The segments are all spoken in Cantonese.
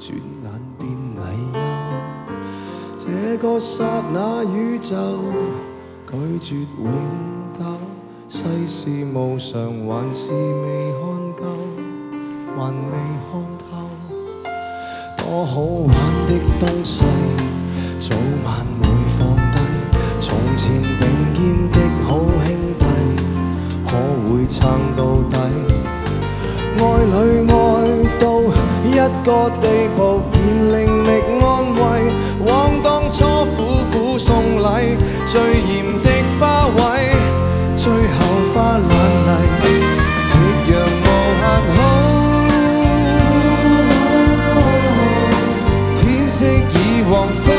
轉眼變危憂。這個剎那宇宙拒絕永久，世事無常，還是未看夠，還未看透。多好玩的東西，早晚會放低。從前並肩的好兄弟，可會撐到底？愛侶愛到一個地步，便另覓安慰。枉當初苦苦送禮，最嚴的花卉，最後花爛泥，夕陽無限好。天色已黃昏，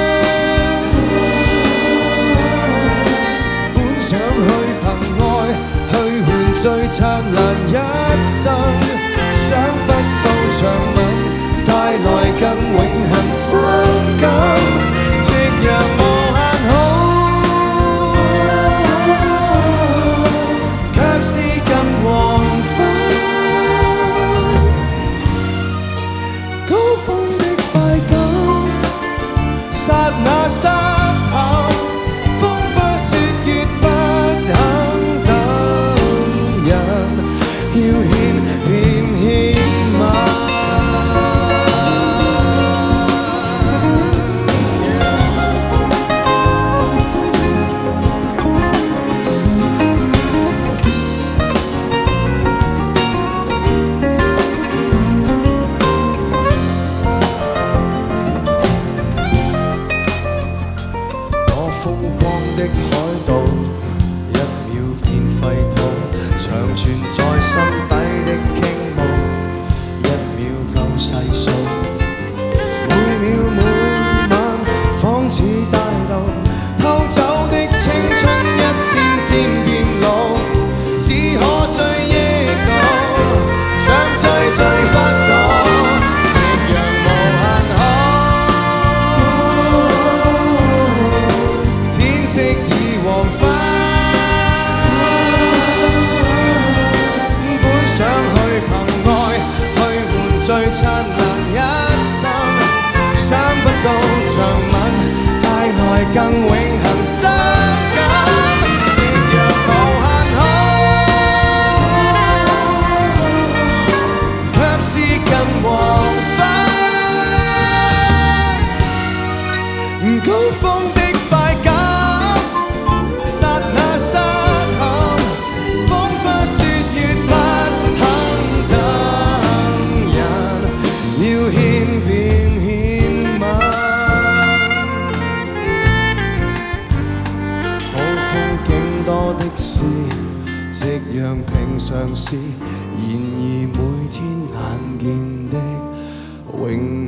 本想去憑愛去換最燦爛一生，想不到長吻帶來更永恆傷感。夕陽無限好，卻是近黃昏。高峰的快感，剎那失陷，風花雪月不肯等人，要獻便獻吻。多瘋狂的海盜，一秒變廢土，長存在心底的傾慕，一秒夠細數。每秒每晚仿似大道，偷走的青春一天天變老，只可追憶到，想追追不到。夕陽無限好，天色已黃昏，本想去憑愛去換最燦爛一生，想不到長吻帶來更永恆傷感。夕陽無限好，卻是近黃昏。高峰的快感，剎那失陷，風花雪月不肯等人，要獻便獻吻。好風景多的是，夕陽平常事，然而每天眼見的永